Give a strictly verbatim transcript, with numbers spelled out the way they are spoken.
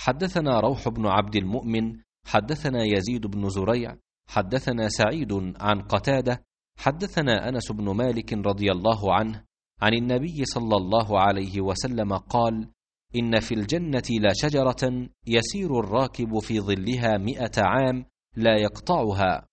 حدثنا روح بن عبد المؤمن حدثنا يزيد بن زريع حدثنا سعيد عن قتادة حدثنا أنس بن مالك رضي الله عنه عن النبي صلى الله عليه وسلم قال: إن في الجنة لشجرة يسير الراكب في ظلها مئة عام لا يقطعها،